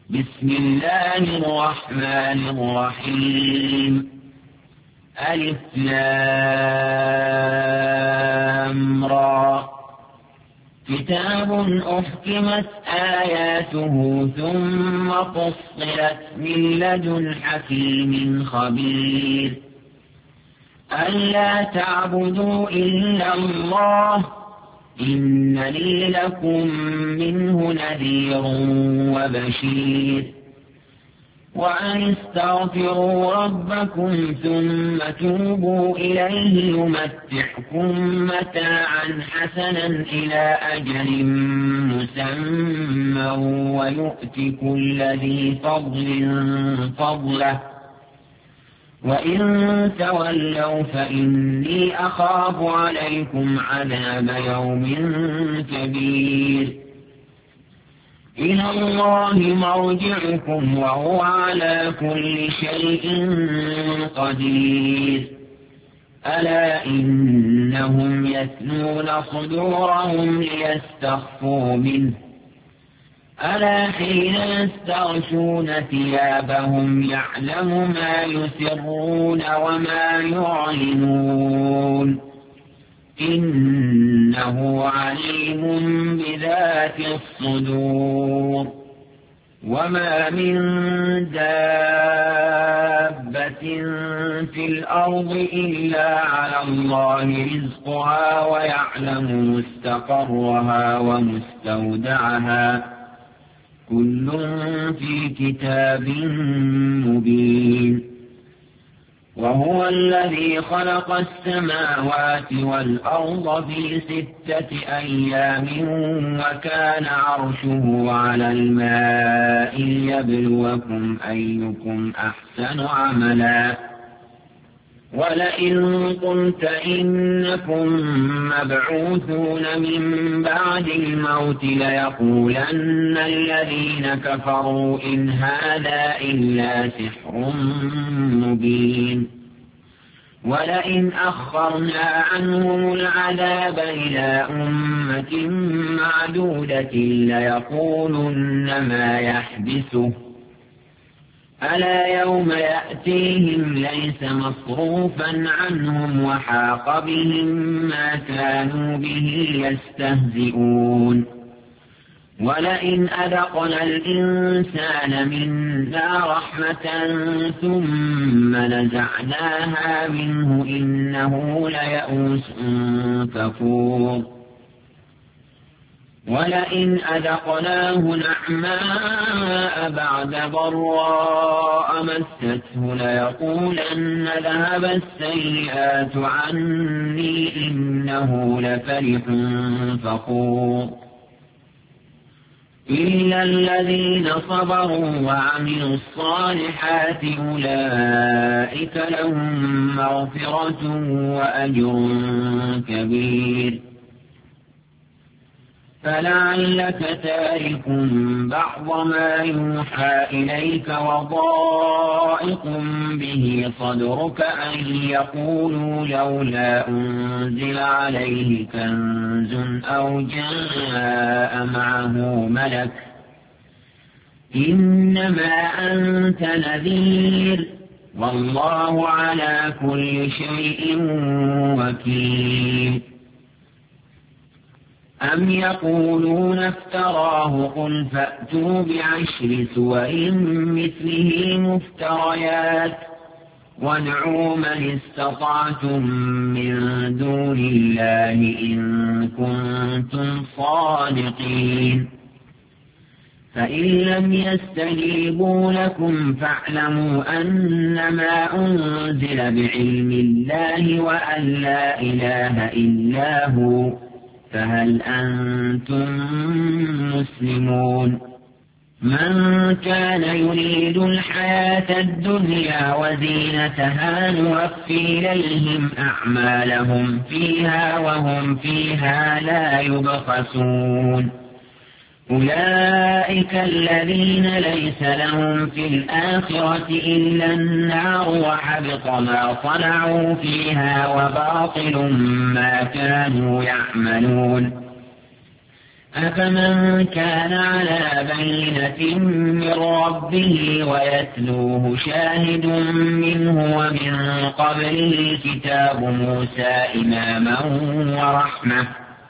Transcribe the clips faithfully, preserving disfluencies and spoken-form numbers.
بسم الله الرحمن الرحيم ألف لام را كتاب أحكمت آياته ثم فصلت من لدن حكيم خبير ألا تعبدوا إلا الله إنني لكم منه نذير وبشير وأن استغفروا ربكم ثم توبوا إليه يمتعكم متاعا حسنا إلى أجل مسمى ويؤت كل ذي فضل فضله وإن تولوا فإني أخاف عليكم عذاب يوم كبير إلى الله مرجعكم وهو على كل شيء قدير ألا إنهم يثنون صدورهم ليستخفوا منه ألا حين يستغشون ثيابهم يعلم ما يسرون وما يعلنون إنه عليم بذات الصدور وما من دابة في الأرض إلا على الله رزقها ويعلم مستقرها ومستودعها كل في كتاب مبين وهو الذي خلق السماوات والأرض في ستة أيام وكان عرشه على الماء ليبلوكم أيكم أحسن عملا ولئن قلت إنكم مبعوثون من بعد الموت ليقولن الذين كفروا إن هذا إلا سحر مبين ولئن أخرنا عنهم العذاب إلى أمة معدودة ليقولن ما يحبسه ألا يوم يأتيهم ليس مصروفا عنهم وحاق بهم ما كانوا به يستهزئون ولئن أذقنا الإنسان منا رحمة ثم نزعناها منه إنه ليئوس كفور ولئن أذقناه نعماء بعد ضراء مسته ليقولن ذهب السيئات عني إنه لفرح فخور إلا الذين صبروا وعملوا الصالحات أولئك لهم مغفرة وأجر كبير فلعلك تارك بعض ما يوحى إليك وضائق به صدرك أن يقولوا لولا أنزل عليه كنز أو جاء معه ملك إنما أنت نذير والله على كل شيء وكيل أم يقولون افتراه قل فأتوا بعشر سور مثله مفتريات وادعوا من استطعتم من دون الله إن كنتم صادقين فإن لم يستجيبوا لكم فاعلموا أنما أنزل بعلم الله وأن لا إله إلا هو فهل أنتم مسلمون من كان يريد الحياة الدنيا وزينتها نوفي إليهم أعمالهم فيها وهم فيها لا يبخسون أولئك الذين ليس لهم في الآخرة إلا النار وحبط ما صنعوا فيها وباطل ما كانوا يعملون أفمن كان على بينة من ربه ويتلوه شاهد منه ومن قبله كتاب موسى إماما ورحمة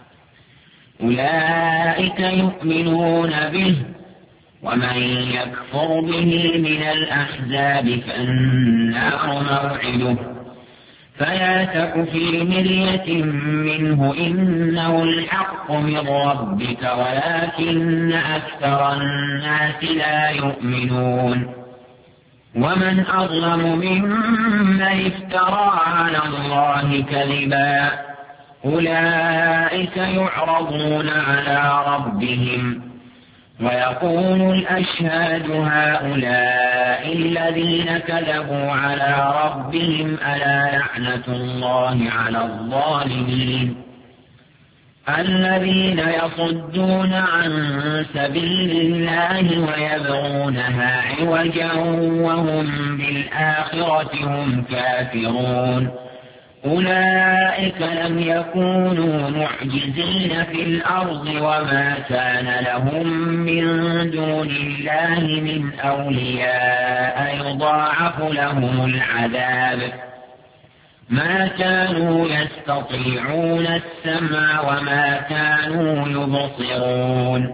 أولئك يؤمنون به ومن يكفر به من الأحزاب فالنار موعده فلا تك في مرية منه إنه الحق من ربك ولكن أكثر الناس لا يؤمنون ومن أظلم ممن افترى على الله كذبا أولئك يعرضون على ربهم ويقول الأشهاد هؤلاء الذين كذبوا على ربهم ألا لعنة الله على الظالمين الذين يصدون عن سبيل الله ويبغونها عوجا وهم بالآخرة هم كافرون أولئك لم يكونوا معجزين في الأرض وما كان لهم من دون الله من أولياء يضاعف لهم العذاب ما كانوا يستطيعون السمع وما كانوا يبصرون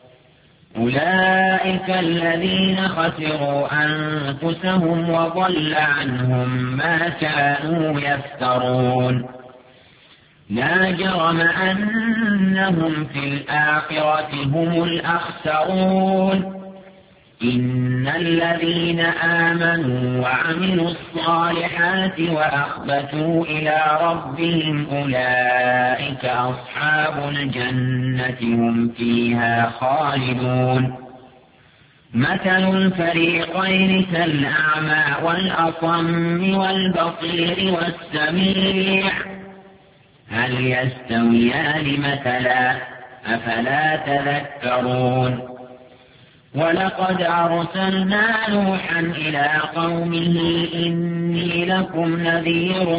أولئك الذين خسروا أنفسهم وضل عنهم ما كانوا يفترون لا جرم أنهم في الآخرة هم الأخسرون إن الذين آمنوا وعملوا الصالحات وأخبتوا إلى ربهم أولئك أصحاب الجنة هم فيها خالدون مثل الفريقين كالأعمى والأصم والبصير والسميع هل يستويان مثلا أفلا تذكرون ولقد أرسلنا نوحا إلى قومه إني لكم نذير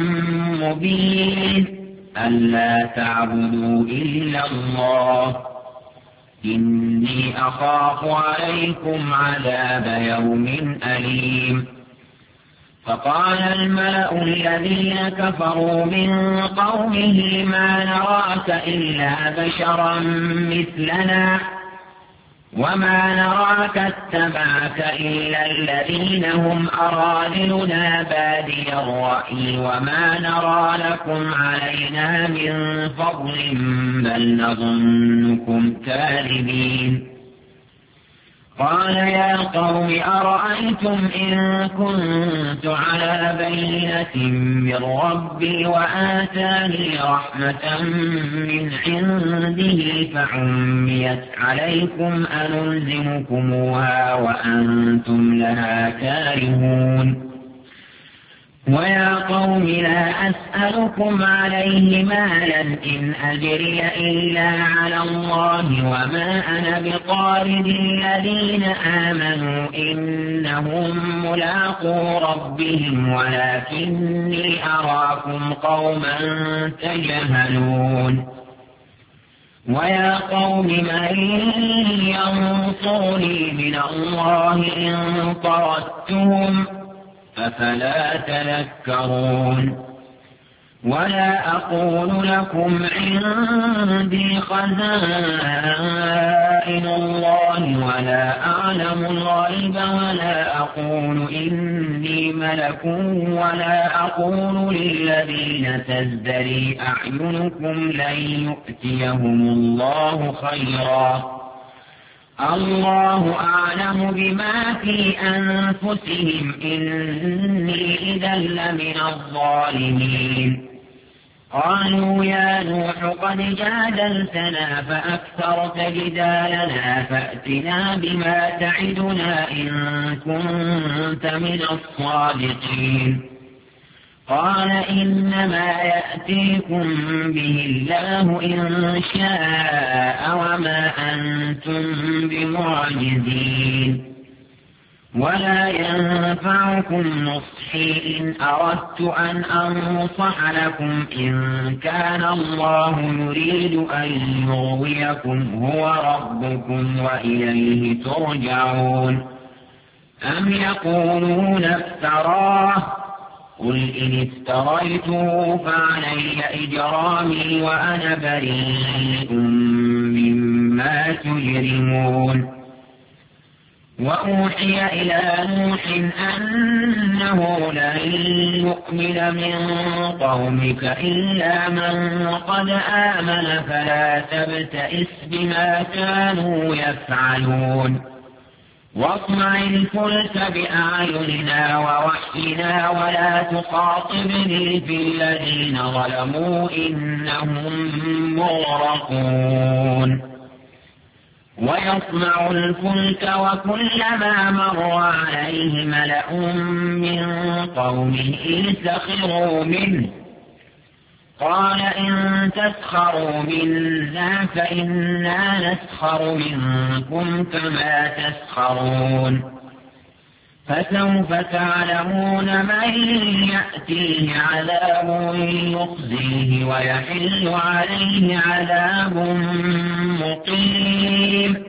مبين ألا تعبدوا إلا الله إني أخاف عليكم عذاب يوم أليم فقال الملأ الذين كفروا من قومه ما نراك إلا بشرا مثلنا وما نراك اتبعك إلا الذين هم أراذلنا بادي الرأي وما نرى لكم علينا من فضل بل نظنكم كاذبين قال يا قوم أرأيتم إن كنت على بينة من ربي وآتاني رحمة من عنده فعميت عليكم أنلزمكموها وأنتم لها كارهون ويا قوم لا أسألكم عليه مالا إن أجري إلا على الله وما أنا بطارد الذين آمنوا إنهم ملاقو ربهم ولكني أراكم قوما تجهلون ويا قوم من ينصرني من الله إن طردتهم أفلا تذكرون ولا أقول لكم عندي خزائن الله ولا أعلم الغيب ولا أقول إني ملك ولا أقول للذين تزدري أعينكم لن يؤتيهم الله خيرا الله أعلم بما في أنفسهم إني إذا لمن الظالمين قالوا يا نوح قد جادلتنا فأكثرت جدالنا فأتنا بما تعدنا إن كنت من الصادقين قال إنما يأتيكم به الله إن شاء وما أنتم بمعجزين ولا ينفعكم نصحي إن أردت أن أنصح لكم إن كان الله يريد أن يغويكم هو ربكم وإليه ترجعون. أم يقولون افتراه قل إن افتريته فعلي إجرامي وأنا بريء مما تجرمون. وأوحي إلى نوح أنه لن يؤمن من قومك إلا من قد آمن فلا تبتئس بما كانوا يفعلون. واصنع الفلك بأعيننا ووحينا ولا تخاطبني في الذين ظلموا إنهم مغرقون. ويصنع الفلك وكلما مر عليه ملأ من قومه سخروا منه قال إن تسخروا منا فإنا نسخر منكم كما تسخرون. فسوف تعلمون من يأتيه عذاب يخزيه ويحل عليه عذاب مقيم.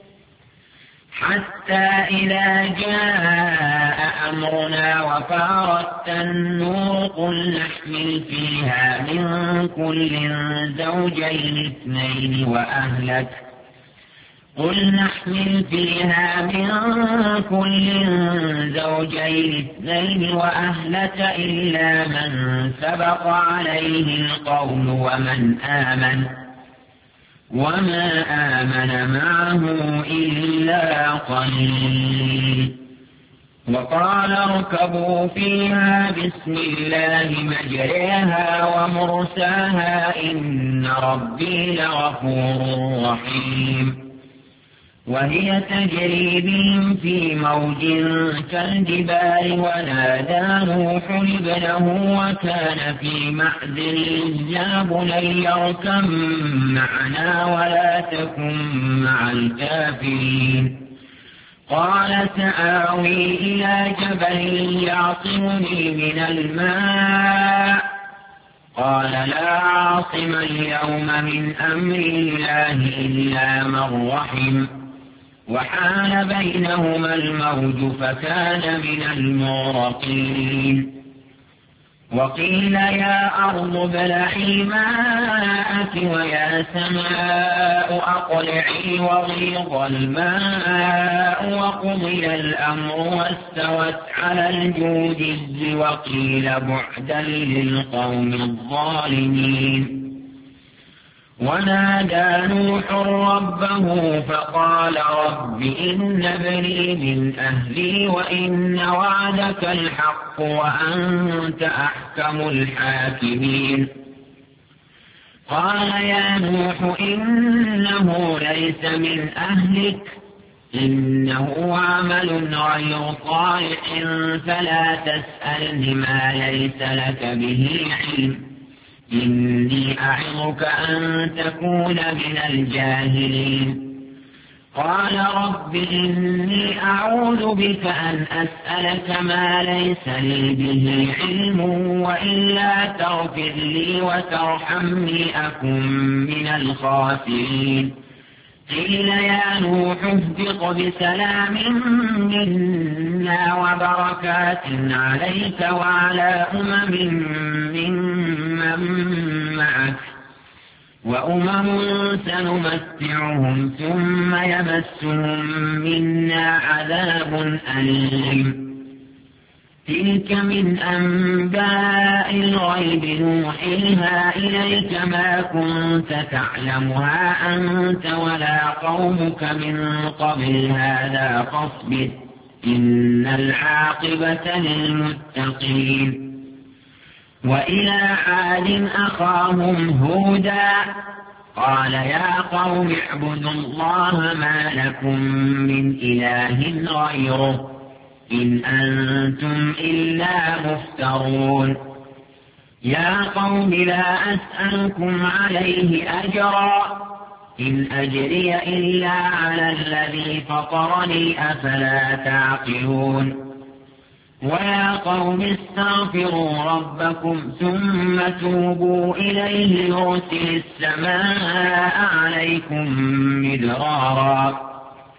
حتى إذا جاء أمرنا وفارت النور قل نحمل فيها من كل زوجين اثنين وأهلك قل نحمل فيها من كل زوجين اثنين وأهلك إلا من سبق عليه القول ومن آمن وما آمن معه إلا قليل. وقال اركبوا فيها بسم الله مجريها ومرساها إن ربي لغفور رحيم. وهي تجري بهم في موج كالجبال ونادى نوح ابنه وكان في معزل يا بني اركب معنا ولا تكن مع الكافرين. قال سآوي إلى جبل يعصمني من الماء قال لا عاصم اليوم من أمر الله إلا من رحم وحال بينهما الموج فكان من المغرقين. وقيل يا أرض ابلعي ماءك ويا سماء أقلعي وغيض الماء وقضي الأمر واستوت على الجودي وقيل بعدا للقوم الظالمين. ونادى نوح ربه فقال رب إن ابني من أهلي وإن وعدك الحق وأنت أحكم الحاكمين. قال يا نوح إنه ليس من أهلك إنه عمل غير صالح فلا تسألني ما ليس لك به علم إني أعظك أن تكون من الجاهلين. قال رب إني أعوذ بك أن أسألك ما ليس لي به علم وإلا تغفر لي وترحمني أكن من الخاسرين. قيل يا نوح اهبط بسلام منا وبركات عليك وعلى أمم ممن معك وأمم سنمتعهم ثم يمسهم منا عذاب أليم. تلك من أنباء الغيب نوحيها إليك ما كنت تعلمها أنت ولا قومك من قبل هذا فاصبر إن العاقبة للمتقين. وإلى عاد أخاهم هودا قال يا قوم اعبدوا الله ما لكم من إله غيره إن أنتم إلا مفترون. يا قوم لا أسألكم عليه أجرا إن أجري إلا على الذي فطرني أفلا تعقلون ويا قوم استغفروا ربكم ثم توبوا إليه يرسل السماء عليكم مدرارا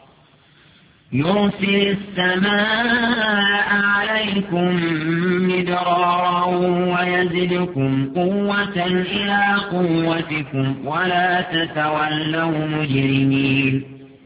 يرسل السماء عليكم مدرارا ويزدكم قوة إلى قوتكم ولا تتولوا مجرمين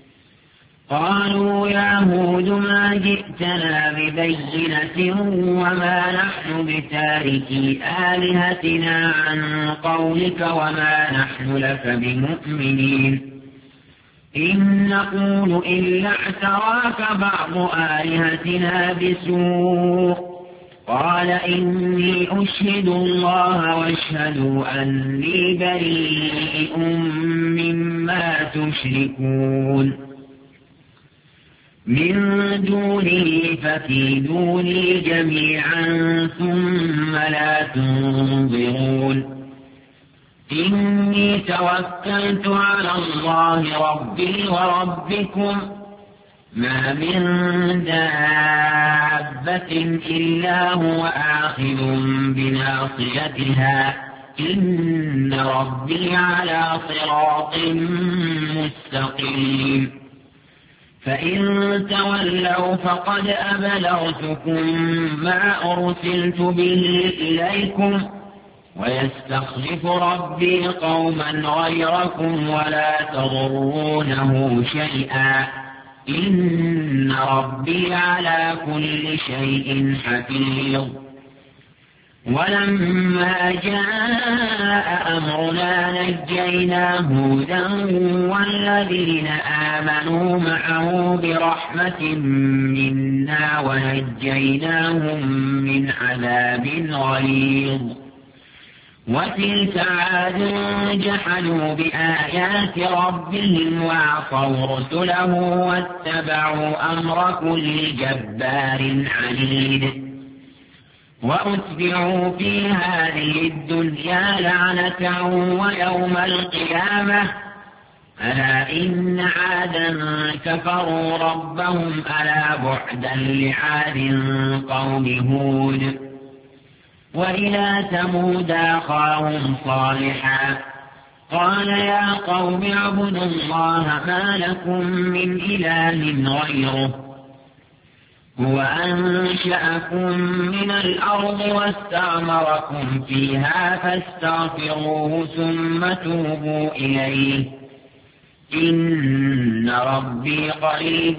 قالوا يا هود ما جئتنا ببينة وما نحن بتاركي آلهتنا عن قولك وما نحن لك بمؤمنين إن نقول إلا اعتراك بعض آلهتنا بسوء قال إني أشهد الله واشهدوا أني بريء مما تشركون من دونه فكيدوني جميعا ثم لا تنظرون إني توكلت على الله ربي وربكم ما من دابة إلا هو آخذ بناصيتها إن ربي على صراط مستقيم فإن تولوا فقد أبلغتكم ما أرسلت به إليكم ويستخلف ربي قوما غيركم ولا تضرونه شيئا إن ربي على كل شيء حفيظ ولما جاء أمرنا نجينا هودا والذين آمنوا معه برحمة منا ونجيناهم من عذاب غليظ وتلك عاد جحدوا بآيات ربهم وعصوا رسله واتبعوا أمر كل جبار عنيد وأتبعوا في هذه الدنيا لعنة ويوم القيامة ألا إن عادا كفروا ربهم ألا بعدا لعاد قوم هود وإلى ثمود أخاهم صالحا قال يا قوم اعبدوا الله ما لكم من إله غيره هو أنشأكم من الأرض واستعمركم فيها فاستغفروه ثم توبوا إليه إن ربي قريب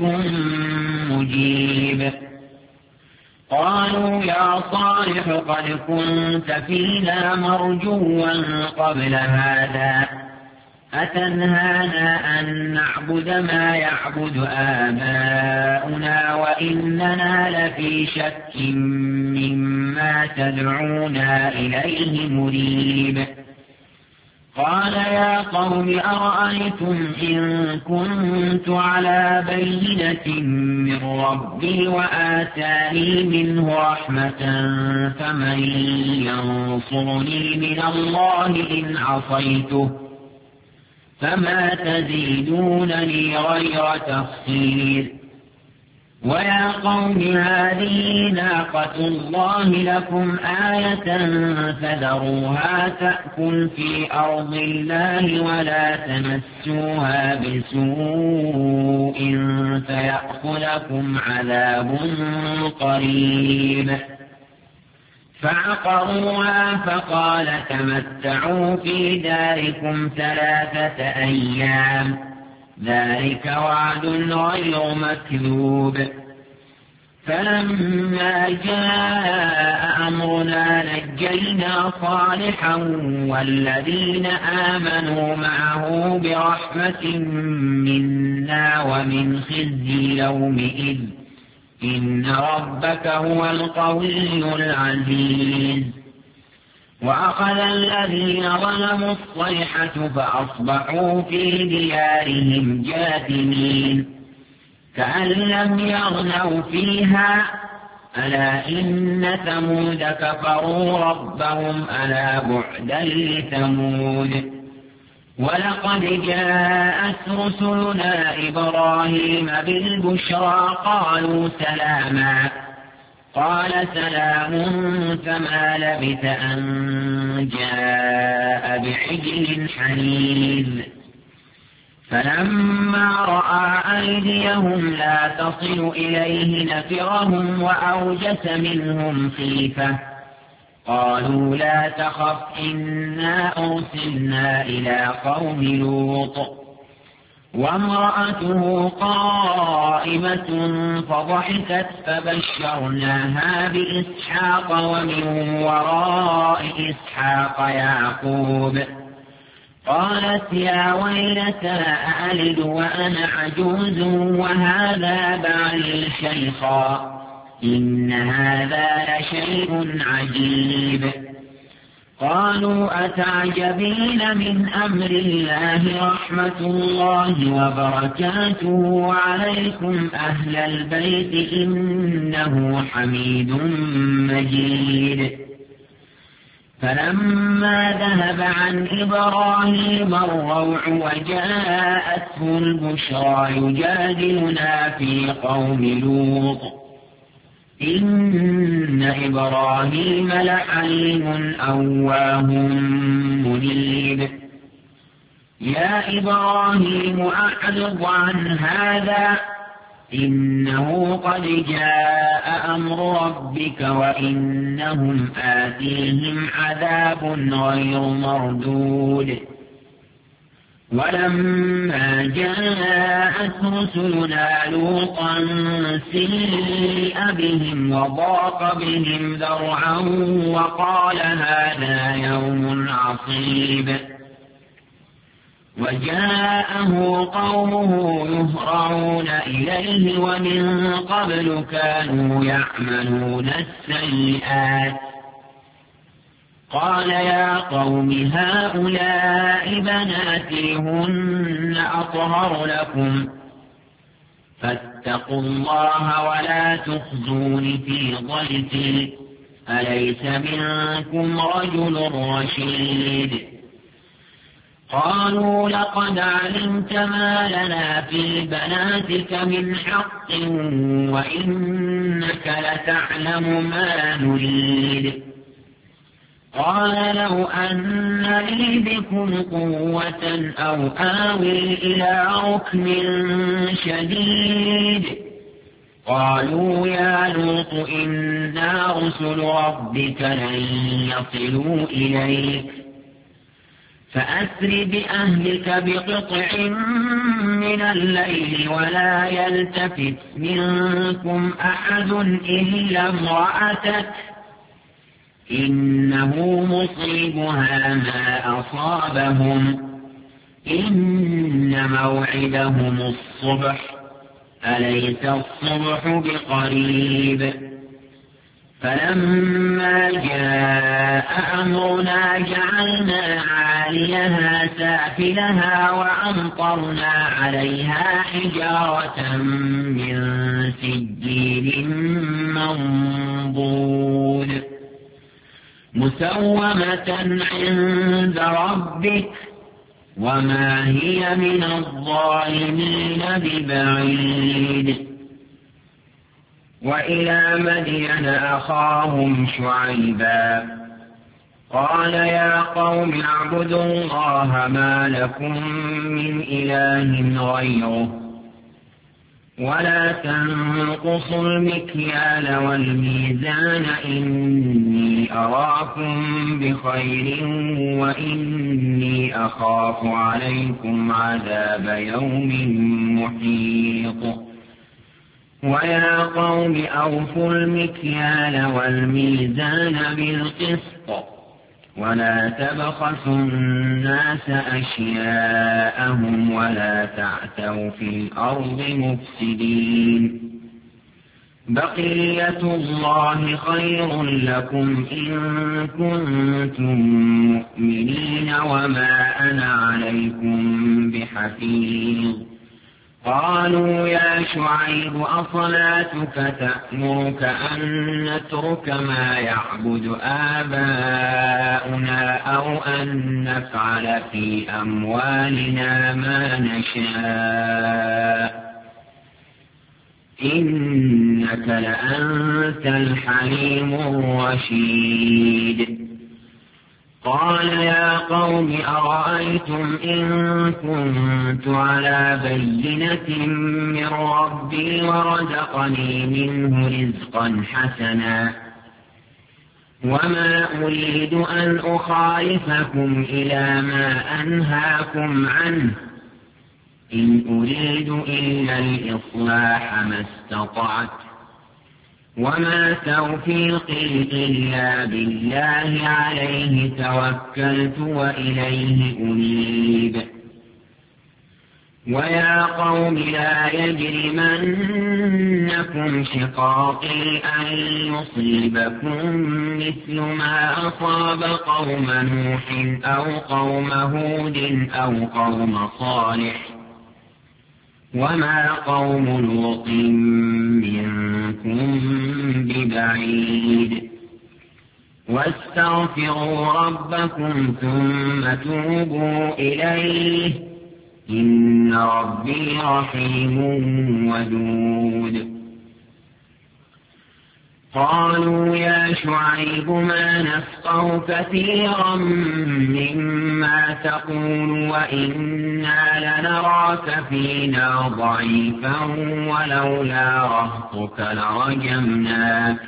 مجيب قالوا يا صالح قد كنت فينا مرجوا قبل هذا أتنهانا أن نعبد ما يعبد آباؤنا وإننا لفي شك مما تدعونا إليه مريب قال يا قوم أرأيتم إن كنت على بينة من ربي وآتاني منه رحمة فمن ينصرني من الله إن عصيته فما تزيدونني غير تخسير ويا قوم هذه ناقة الله لكم آية فذروها تأكل في أرض الله ولا تمسوها بسوء فيأخذكم عذاب قريب فعقروها فقال تمتعوا في داركم ثلاثة أيام ذلك وعد غير مكذوب فلما جاء أمرنا نجينا صالحا والذين آمنوا معه برحمة منا ومن خزي يومئذ إن ربك هو القوي العزيز وأخذ الذين ظلموا الصيحة فأصبحوا في ديارهم جاثمين كأن لم يغنوا فيها ألا إن ثمود كفروا ربهم ألا بعدا لثمود ولقد جاءت رسلنا إبراهيم بالبشرى قالوا سلاما قال سلام فما لبث أن جاء بعجل حنيذ فلما رأى أيديهم لا تصل إليه نكرهم وأوجس منهم خيفة قالوا لا تخف إنا أرسلنا إلى قوم لوط وامرأته قائمة فضحكت فبشرناها بإسحاق ومن وراء إسحاق يعقوب قالت يا ويلتى أألد وأنا عجوز وهذا بعلي شيخا إن هذا لشيء عجيب قالوا أتعجبين من أمر الله رحمة الله وبركاته عليكم أهل البيت إنه حميد مجيد فلما ذهب عن إبراهيم الروع وجاءته البشرى يجادلنا في قوم لوط إن إبراهيم لحليم أواه منيب يا إبراهيم أعرض عن هذا إنه قد جاء أمر ربك وإنهم آتيهم عذاب غير مردود ولما جاءت رسلنا لوطا سيء بهم وضاق بهم ذرعا وقال هذا يوم عصيب وجاءه قومه يهرعون إليه ومن قبل كانوا يعملون السيئات قال يا قوم هؤلاء بناتي هن أطهر لكم فاتقوا الله ولا تخزون في ضيفي أليس منكم رجل رشيد قالوا لقد علمت ما لنا في بناتك من حق وإنك لتعلم ما نريد قال لو أن لي بكم قوة أو آوي إلى ركن شديد قالوا يا لوط إنا رسل ربك لن يصلوا إليك فأسر بأهلك بقطع من الليل ولا يلتفت منكم أحد إلا امرأتك إنه مصيبها ما أصابهم إن موعدهم الصبح أليس الصبح بقريب فلما جاء أمرنا جعلنا عاليها سافلها وأمطرنا عليها حجارة من سجيل منضود مسومة عند ربك وما هي من الظالمين ببعيد وإلى مدين أخاهم شعيبا قال يا قوم اعبدوا الله ما لكم من إله غيره ولا تنقصوا المكيال والميزان إني أراكم بخير وإني أخاف عليكم عذاب يوم محيط ويا قوم أوفوا المكيال والميزان بالقسط ولا تبخسوا الناس أشياءهم ولا تعثوا في الأرض مفسدين بقية الله خير لكم إن كنتم مؤمنين وما أنا عليكم بحفيظ قالوا يا شعيب أصلاتك تأمرك أن نترك ما يعبد آباؤنا أو أن نفعل في أموالنا ما نشاء إنك لأنت الحليم الرشيد قال يا قوم أرأيتم إن كنت على بينة من ربي ورزقني منه رزقا حسنا وما أريد أن أخالفكم إلى ما أنهاكم عنه إن أريد إلا الإصلاح ما استطعت وما توفيقي إلا بالله عليه توكلت وإليه أنيب ويا قوم لا يجرمنكم شقاقي أن يصيبكم مثل ما أصاب قوم نوح أو قوم هود أو قوم صالح وما قوم لوط منكم ببعيد واستغفروا ربكم ثم توبوا إليه إن ربي رحيم ودود قالوا يا شعيب ما نفقه كثيرا مما تقول وإنا لنراك فينا ضعيفا ولولا رهطك لرجمناك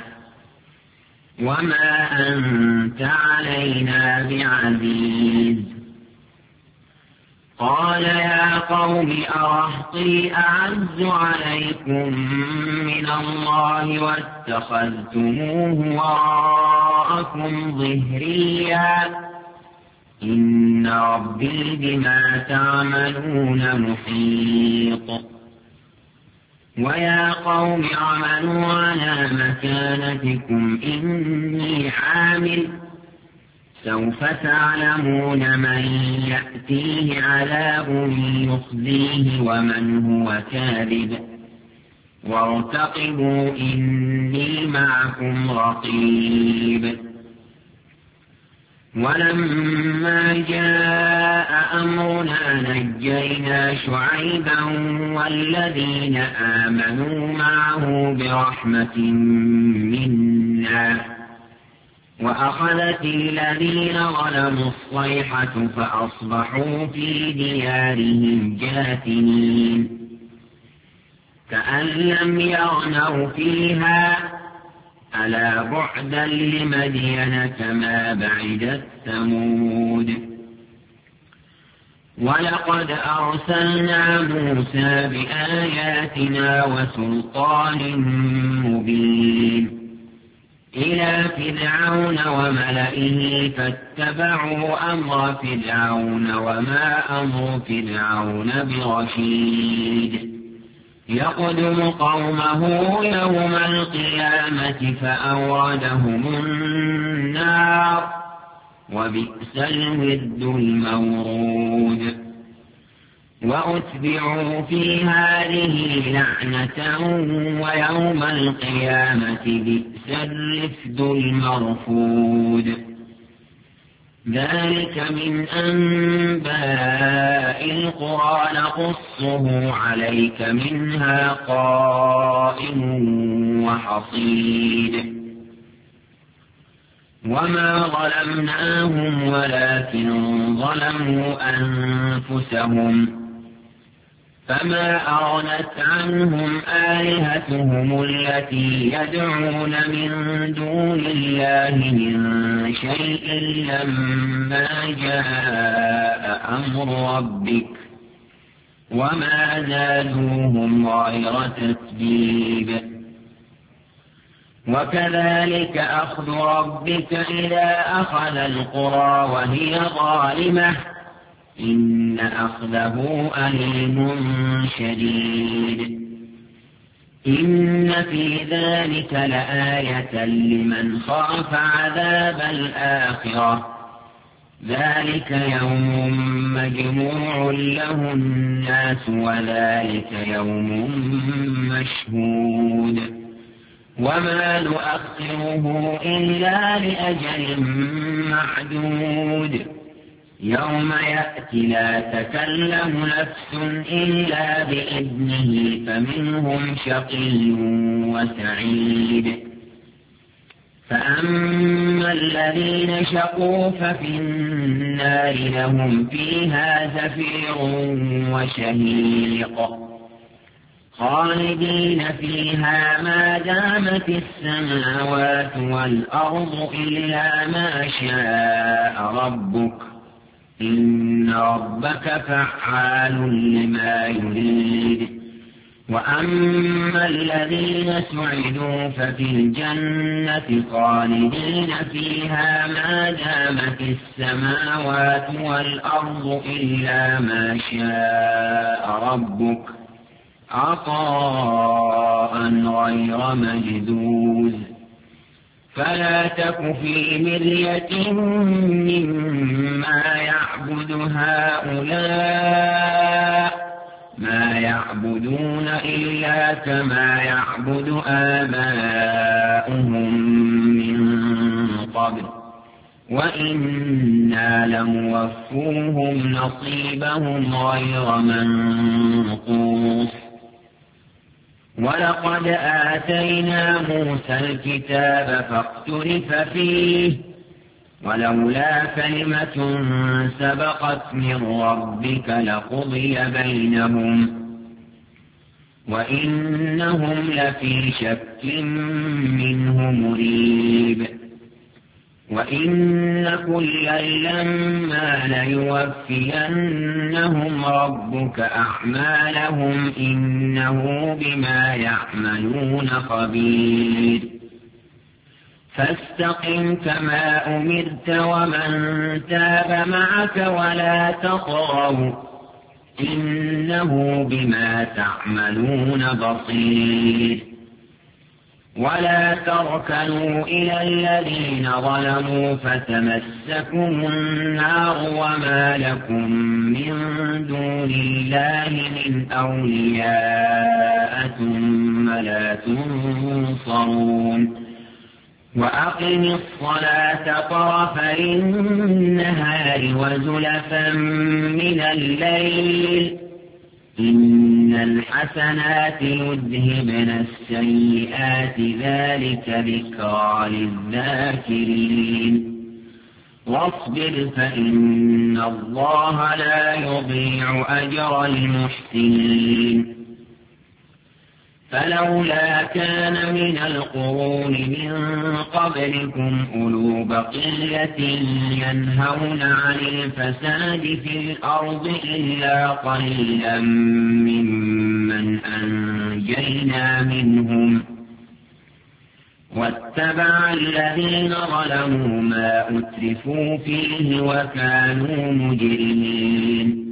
وما أنت علينا بعزيز قال يا قوم أرهطي أعز عليكم من الله واتخذتموه وراءكم ظهريا إن ربي بما تعملون محيط ويا قوم اعملوا على مكانتكم إني عامل سوف تعلمون من يأتيه عذاب يخزيه ومن هو كاذب وارتقبوا إني معكم رقيب ولما جاء أمرنا نجينا شعيبا والذين آمنوا معه برحمة منا وأخذت الذين ظلموا الصيحة فأصبحوا في ديارهم جاثمين كأن لم يغنوا فيها ألا بعدا لمدين كما بعدت ثمود ولقد أرسلنا موسى بآياتنا وسلطان مبين إلى فرعون وملئه فاتبعوا أمر فرعون وما أمر فرعون برشيد يقدم قومه يوم القيامة فأوردهم النار وبئس الود المورود وأتبعوا في هذه لعنة ويوم القيامة بئس الرفد المرفود ذلك من أنباء القرى نقصه عليك منها قائم وحصيد وما ظلمناهم ولكن ظلموا أنفسهم فما أغنت عنهم آلهتهم التي يدعون من دون الله من شيء لما جاء أمر ربك وما زادوهم غير تتبيب وكذلك أخذ ربك إذا أخذ القرى وهي ظالمة إن أخذه أليم شديد إن في ذلك لآية لمن خاف عذاب الآخرة ذلك يوم مجموع له الناس وذلك يوم مشهود وما نؤخره إلا لأجل معدود يوم يأتي لا تكلم نفس إلا بإذنه فمنهم شقي وسعيد فأما الذين شقوا ففي النار لهم فيها زفير وشهيق خالدين فيها ما دامت السماوات والأرض إلا ما شاء ربك إن ربك فعال لما يريد وأما الذين سعدوا ففي الجنة خالدين فيها ما دامت السماوات والأرض إلا ما شاء ربك عطاء غير مجدود فلا تك في مرية مما يعبد هؤلاء ما يعبدون إلا كما يعبد آباؤهم من قبل وإنا لموفوهم نصيبهم غير منقوص ولقد آتينا موسى الكتاب فاختلف فيه ولولا كلمة سبقت من ربك لقضي بينهم وإنهم لفي شك منه مريب وإن كلا لما ليوفينهم ربك أعمالهم إنه بما يعملون خبير فاستقم كما أمرت ومن تاب معك ولا تطغوا إنه بما تعملون بصير ولا تركنوا إلى الذين ظلموا فتمسكم النار وما لكم من دون الله من أولياء ثم لا تنصرون وأقم الصلاة طرفي النهار وزلفا من الليل إن الحسنات يذهبن السيئات ذلك ذكرى للذاكرين واصبر فإن الله لا يضيع أجر المحسنين فلولا كان من القرون من قبلكم أولو بقية ينهون عن الفساد في الأرض إلا قليلا ممن أنجينا منهم واتبع الذين ظلموا ما أترفوا فيه وكانوا مجرمين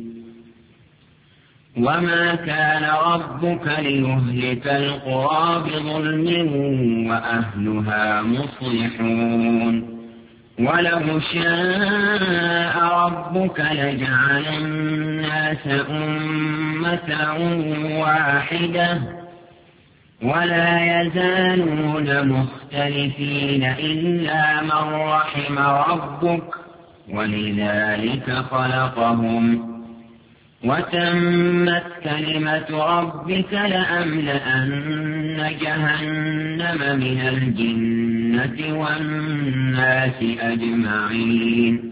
وما كان ربك ليهلك القرى بظلم وأهلها مصلحون ولو شاء ربك لجعل الناس أمة واحدة ولا يزالون مختلفين إلا من رحم ربك ولذلك خلقهم وتمت كلمة ربك لأملأن جهنم من الجنة والناس أجمعين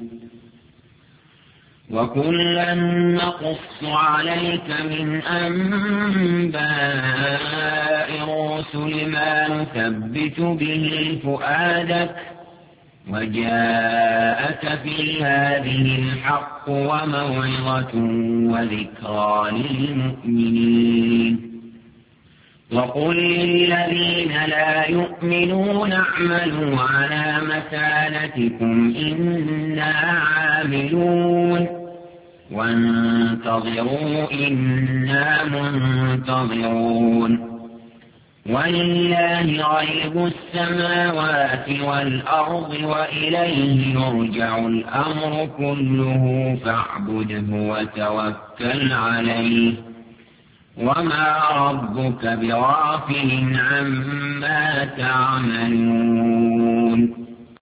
وكلا نقص عليك من أنباء الرسل ما نثبت به فؤادك وجاءك في هذه الحق وموعظة وذكرى للمؤمنين وقل للذين لا يؤمنون اعملوا على مكانتكم إنا عاملون وانتظروا إنا منتظرون ولله غيب السماوات والأرض وإليه يرجع الأمر كله فاعبده وتوكل عليه وما ربك بغافل عما تعملون